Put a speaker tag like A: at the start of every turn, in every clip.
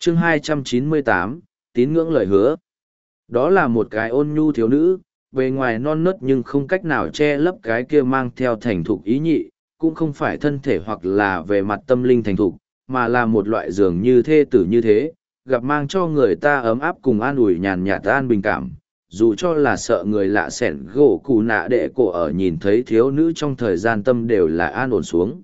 A: chương 298, tín ngưỡng lời hứa. Đó là một cái ôn nhu thiếu nữ, bề ngoài non nớt nhưng không cách nào che lấp cái kia mang theo thành thục ý nhị, cũng không phải thân thể hoặc là về mặt tâm linh thành thục, mà là một loại dường như thê tử như thế, gặp mang cho người ta ấm áp cùng an ủi nhàn nhạt an bình cảm. Dù cho là sợ người lạ sẻn gỗ cụ nạ đệ cổ ở nhìn thấy thiếu nữ trong thời gian tâm đều là an ổn xuống.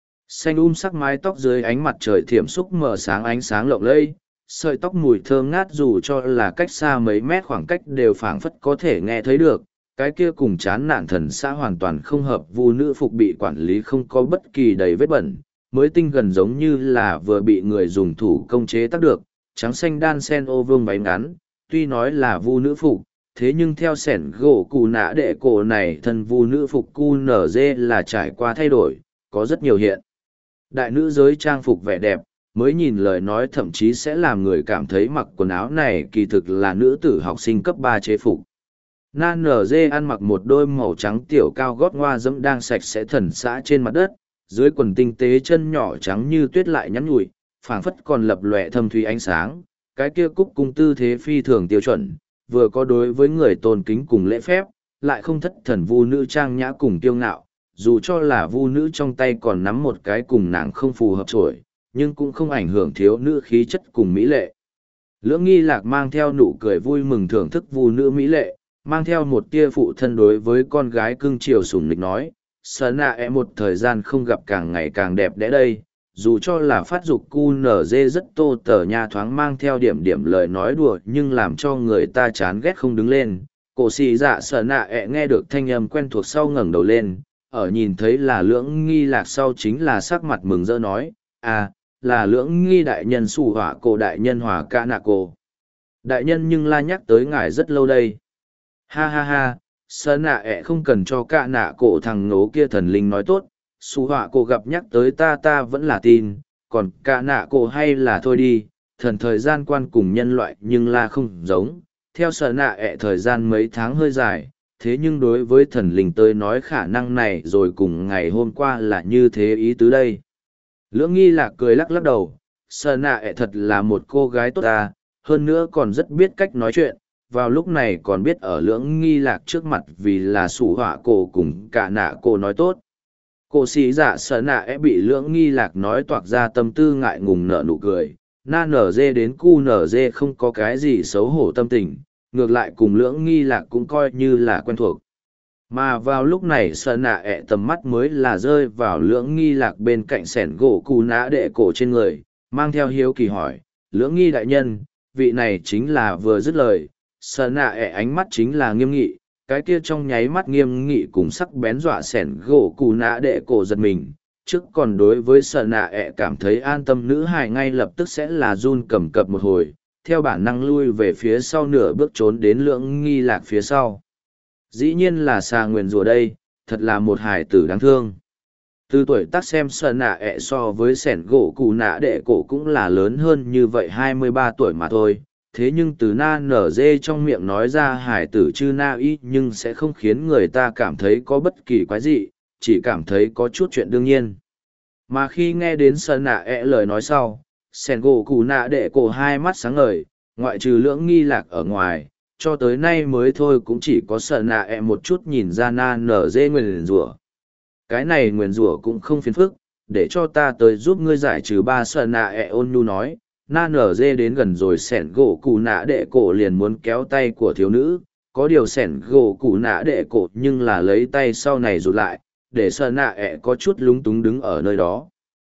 A: Xanh sắc mái tóc dưới ánh mặt trời thiểm xúc mở sáng ánh sáng lộng lẫy, sợi tóc mùi thơm ngát dù cho là cách xa mấy mét khoảng cách đều phảng phất có thể nghe thấy được. Cái kia cùng chán nản thần xã hoàn toàn không hợp, vu nữ phục bị quản lý không có bất kỳ đầy vết bẩn, mới tinh gần giống như là vừa bị người dùng thủ công chế tác được, trắng xanh đan sen ô vương váy ngắn, tuy nói là vu nữ phục, thế nhưng theo sẻn gỗ cụ nã đệ cổ này thân vu nữ phục cu nở dê là trải qua thay đổi, có rất nhiều hiện. Đại nữ giới trang phục vẻ đẹp, mới nhìn lời nói thậm chí sẽ làm người cảm thấy mặc quần áo này kỳ thực là nữ tử học sinh cấp 3 chế phục. Na nở dê ăn mặc một đôi màu trắng tiểu cao gót ngoa dẫm đang sạch sẽ thần xã trên mặt đất, dưới quần tinh tế chân nhỏ trắng như tuyết lại nhắn nhủi, phảng phất còn lập lòe thâm thúy ánh sáng, cái kia cúc cung tư thế phi thường tiêu chuẩn, vừa có đối với người tôn kính cùng lễ phép, lại không thất thần vu nữ trang nhã cùng kiêu ngạo, dù cho là vu nữ trong tay còn nắm một cái cùng nàng không phù hợp trổi, nhưng cũng không ảnh hưởng thiếu nữ khí chất cùng mỹ lệ. Lưỡng nghi lạc mang theo nụ cười vui mừng thưởng thức vu nữ mỹ lệ, mang theo một tia phụ thân đối với con gái cưng chiều sủng nịch nói, sợ nạ một thời gian không gặp càng ngày càng đẹp đẽ đây, dù cho là phát dục cu nở dê rất tô tờ nha thoáng mang theo điểm điểm lời nói đùa nhưng làm cho người ta chán ghét không đứng lên. Cổ xì dạ sợ nạ nghe được thanh âm quen thuộc sau ngẩng đầu lên, ở nhìn thấy là lưỡng nghi lạc sau chính là sắc mặt mừng rỡ nói, à, là lưỡng nghi đại nhân sủ hỏa cổ đại nhân hòa ca nạ cổ. Đại nhân nhưng la nhắc tới ngài rất lâu đây. Ha ha ha, sợ nạ không cần cho ca nạ cổ thằng ngố kia thần linh nói tốt, sủ hỏa cổ gặp nhắc tới ta vẫn là tin, còn ca nạ cổ hay là thôi đi, thần thời gian quan cùng nhân loại nhưng là không giống, theo sợ nạ thời gian mấy tháng hơi dài, thế nhưng đối với thần linh tới nói khả năng này rồi cùng ngày hôm qua là như thế ý tứ đây. Lưỡng nghi lạc cười lắc lắc đầu, sợ nạ thật là một cô gái tốt ta, hơn nữa còn rất biết cách nói chuyện, vào lúc này còn biết ở lưỡng nghi lạc trước mặt vì là sủ họa cổ cùng cả nạ cổ nói tốt. Cổ sĩ dạ sợ nạ bị lưỡng nghi lạc nói toạc ra tâm tư ngại ngùng nở nụ cười, na nở dê đến cu nở dê không có cái gì xấu hổ tâm tình, ngược lại cùng lưỡng nghi lạc cũng coi như là quen thuộc. Mà vào lúc này sợ nạ tầm mắt mới là rơi vào lưỡng nghi lạc bên cạnh sẻn gỗ cụ nã đệ cổ trên người, mang theo hiếu kỳ hỏi, lưỡng nghi đại nhân, vị này chính là vừa dứt lời, sợ nạ ánh mắt chính là nghiêm nghị, cái kia trong nháy mắt nghiêm nghị cùng sắc bén dọa sẻn gỗ cụ nã đệ cổ giật mình, trước còn đối với sợ nạ cảm thấy an tâm nữ hài ngay lập tức sẽ là run cầm cập một hồi, theo bản năng lui về phía sau nửa bước trốn đến lưỡng nghi lạc phía sau. Dĩ nhiên là xà nguyền rùa đây, thật là một hài tử đáng thương. Từ tuổi tác xem sợ nạ so với sẻn gỗ cụ nạ đệ cổ cũng là lớn hơn như vậy 23 tuổi mà thôi. Thế nhưng từ na nở dê trong miệng nói ra hài tử chư na y nhưng sẽ không khiến người ta cảm thấy có bất kỳ quái gì, chỉ cảm thấy có chút chuyện đương nhiên. Mà khi nghe đến sợ nạ lời nói sau, sẻn gỗ cụ nạ đệ cổ hai mắt sáng ngời, ngoại trừ lưỡng nghi lạc ở ngoài, cho tới nay mới thôi cũng chỉ có sợ nạ một chút nhìn ra na nở dê nguyền rủa. Cái này nguyền rủa cũng không phiền phức, để cho ta tới giúp ngươi giải trừ ba sợ nạ ôn nhu nói, na nở dê đến gần rồi sẻn gỗ cụ nạ đệ cổ liền muốn kéo tay của thiếu nữ, có điều sẻn gỗ cụ nạ đệ cổ nhưng là lấy tay sau này rụt lại, để sợ nạ có chút lúng túng đứng ở nơi đó.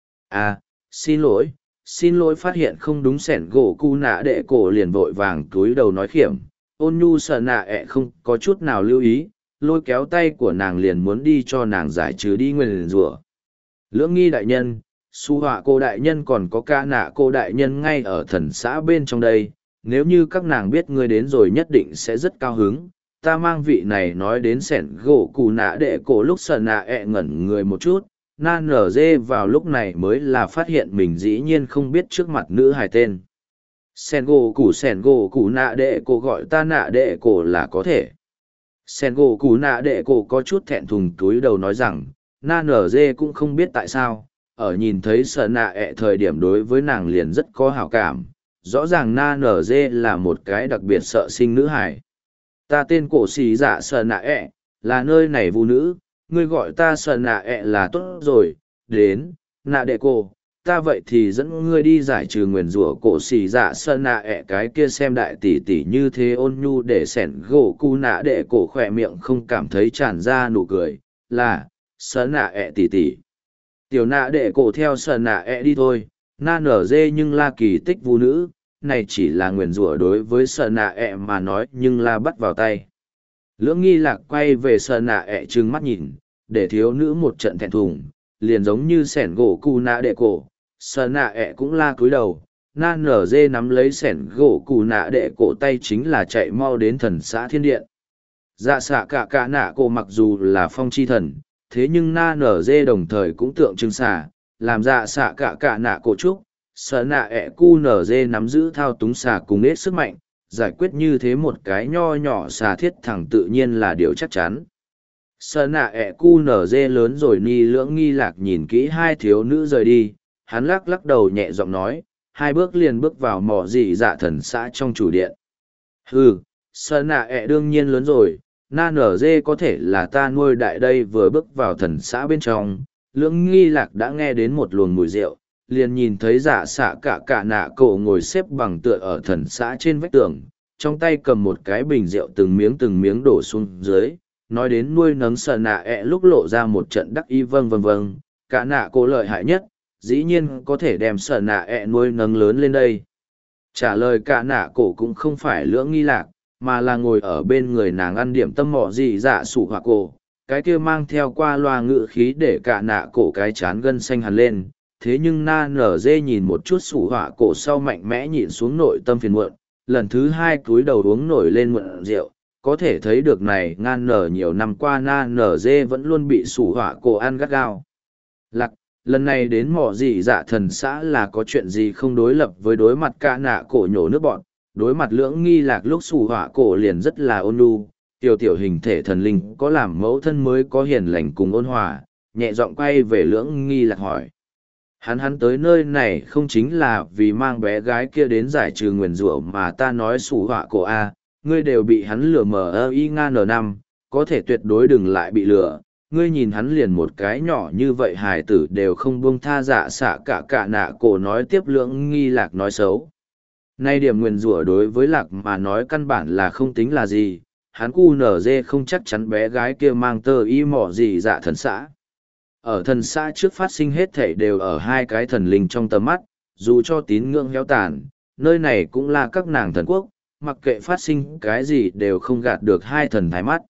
A: À, xin lỗi phát hiện không đúng sẻn gỗ cụ nạ đệ cổ liền vội vàng cúi đầu nói khiểm, ôn nhu sợ nạ không có chút nào lưu ý, lôi kéo tay của nàng liền muốn đi cho nàng giải trừ đi nguyền rủa. Lưỡng nghi đại nhân, su họa cô đại nhân còn có ca nạ cô đại nhân ngay ở thần xã bên trong đây, nếu như các nàng biết ngươi đến rồi nhất định sẽ rất cao hứng. Ta mang vị này nói đến sẻn gỗ cụ nạ đệ cổ lúc sợ nạ ngẩn người một chút, na nở dê vào lúc này mới là phát hiện mình dĩ nhiên không biết trước mặt nữ hài tên. Sẻn gỗ cụ nạ đệ cổ gọi ta nạ đệ cổ là có thể. Sẻn gỗ cụ nạ đệ cổ có chút thẹn thùng túi đầu nói rằng, na nở dê cũng không biết tại sao, ở nhìn thấy sợ nạ thời điểm đối với nàng liền rất có hảo cảm, rõ ràng na nở dê là một cái đặc biệt sợ sinh nữ hải. Ta tên cổ xì dạ sờ nạ ẹ, là nơi này vũ nữ, ngươi gọi ta sờ nạ ẹ là tốt rồi, đến, nạ đệ cô, ta vậy thì dẫn ngươi đi giải trừ nguyền rủa cổ xì dạ sờ nạ ẹ cái kia xem đại tỷ tỷ như thế ôn nhu để sẻn gỗ cu nạ đệ cổ khỏe miệng không cảm thấy tràn ra nụ cười, là, sờ nạ ẹ tỷ tỷ. Tiểu nạ đệ cổ theo sờ nạ ẹ đi thôi, na nở dê nhưng la kỳ tích vũ nữ, này chỉ là nguyền rủa đối với sờ nạ ẹ mà nói nhưng la bắt vào tay. Lưỡng nghi lạc quay về sờ nạ ẹ trừng mắt nhìn, để thiếu nữ một trận thẹn thùng, liền giống như sẻn gỗ cu nạ đệ cổ, sờ nạ ẹ cũng la cúi đầu, na nở dê nắm lấy sẻn gỗ cu nạ đệ cổ tay chính là chạy mau đến thần xã thiên điện. Dạ xạ cả nạ cổ mặc dù là phong chi thần, thế nhưng na nở dê đồng thời cũng tượng trưng xà, làm dạ xạ cả nạ cổ trúc, sờ nạ ẹ cu nở dê nắm giữ thao túng xà cùng nết sức mạnh, giải quyết như thế một cái nho nhỏ xà thiết thẳng tự nhiên là điều chắc chắn. Sờ nạ ẹ cu nở dê lớn rồi ni lưỡng nghi lạc nhìn kỹ hai thiếu nữ rời đi, hắn lắc lắc đầu nhẹ giọng nói, hai bước liền bước vào mỏ dị dạ thần xã trong chủ điện. Sờ nạ ẹ đương nhiên lớn rồi, na nở dê có thể là ta nuôi đại đây. Vừa bước vào thần xã bên trong, lưỡng nghi lạc đã nghe đến một luồng mùi rượu, liền nhìn thấy dạ xạ cả nạ cổ ngồi xếp bằng tựa ở thần xã trên vách tường, trong tay cầm một cái bình rượu từng miếng đổ xuống dưới, nói đến nuôi nấng sờ nạ ẹ lúc lộ ra một trận đắc ý. Vâng, cả nạ cổ lợi hại nhất, dĩ nhiên có thể đem sờ nạ ẹ nuôi nấng lớn lên đây. Trả lời cả nạ cổ cũng không phải lưỡng nghi lạc, mà là ngồi ở bên người nàng ăn điểm tâm mỏ dị dạ sủ hỏa cổ, cái kia mang theo qua loa ngự khí để cả nạ cổ cái chán gân xanh hẳn lên. Thế nhưng na nở dê nhìn một chút sủ hỏa cổ sau mạnh mẽ nhịn xuống nội tâm phiền muộn, lần thứ hai cúi đầu uống nổi lên muộn rượu, có thể thấy được này ngan nở nhiều năm qua na nở dê vẫn luôn bị sủ hỏa cổ ăn gắt gao. Lạc, lần này đến mỏ dị dạ thần xã là có chuyện gì không đối lập với đối mặt cả nạ cổ nhổ nước bọn, đối mặt lưỡng nghi lạc lúc sủ hỏa cổ liền rất là ôn nhu, tiểu hình thể thần linh có làm mẫu thân mới có hiền lành cùng ôn hòa, nhẹ giọng quay về lưỡng nghi lạc hỏi. Hắn tới nơi này không chính là vì mang bé gái kia đến giải trừ nguyền rủa mà ta nói sủ họa cổ a, ngươi đều bị hắn lừa mờ y nga n năm, có thể tuyệt đối đừng lại bị lừa. Ngươi nhìn hắn liền một cái nhỏ như vậy hài tử đều không buông tha dạ xạ cả nạ cổ nói tiếp. Lưỡng nghi lạc nói xấu. Nay điểm nguyền rủa đối với lạc mà nói căn bản là không tính là gì, hắn cu nở dê không chắc chắn bé gái kia mang tơ y mỏ gì dạ thần xã. Ở thần xã trước phát sinh hết thảy đều ở hai cái thần linh trong tầm mắt, dù cho tín ngưỡng héo tàn, nơi này cũng là các nàng thần quốc, mặc kệ phát sinh cái gì đều không gạt được hai thần thái mắt.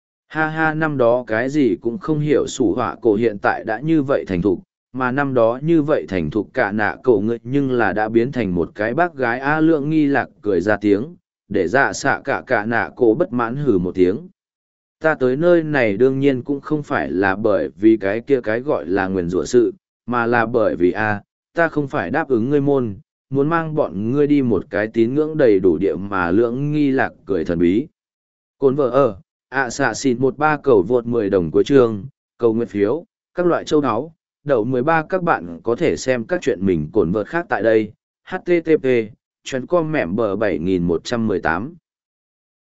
A: Ha năm đó cái gì cũng không hiểu sủ họa cổ hiện tại đã như vậy thành thục, mà năm đó như vậy thành thục cả nạ cổ người nhưng là đã biến thành một cái bác gái. A Lượng nghi lạc cười ra tiếng, để dạ xạ cả nạ cổ bất mãn hừ một tiếng. Ta tới nơi này đương nhiên cũng không phải là bởi vì cái kia cái gọi là nguyền rủa sự, mà là bởi vì ta không phải đáp ứng ngươi môn, muốn mang bọn ngươi đi một cái tín ngưỡng đầy đủ địa. Mà Lưỡng nghi lạc cười thần bí. Cồn vợ xạ xịn 13 cầu vượt 10 đồng cuối chương, cầu nguyện phiếu, các loại châu áo, đậu 13. Các bạn có thể xem các chuyện mình cồn vợt khác tại đây. http://com mẻm bờ 7118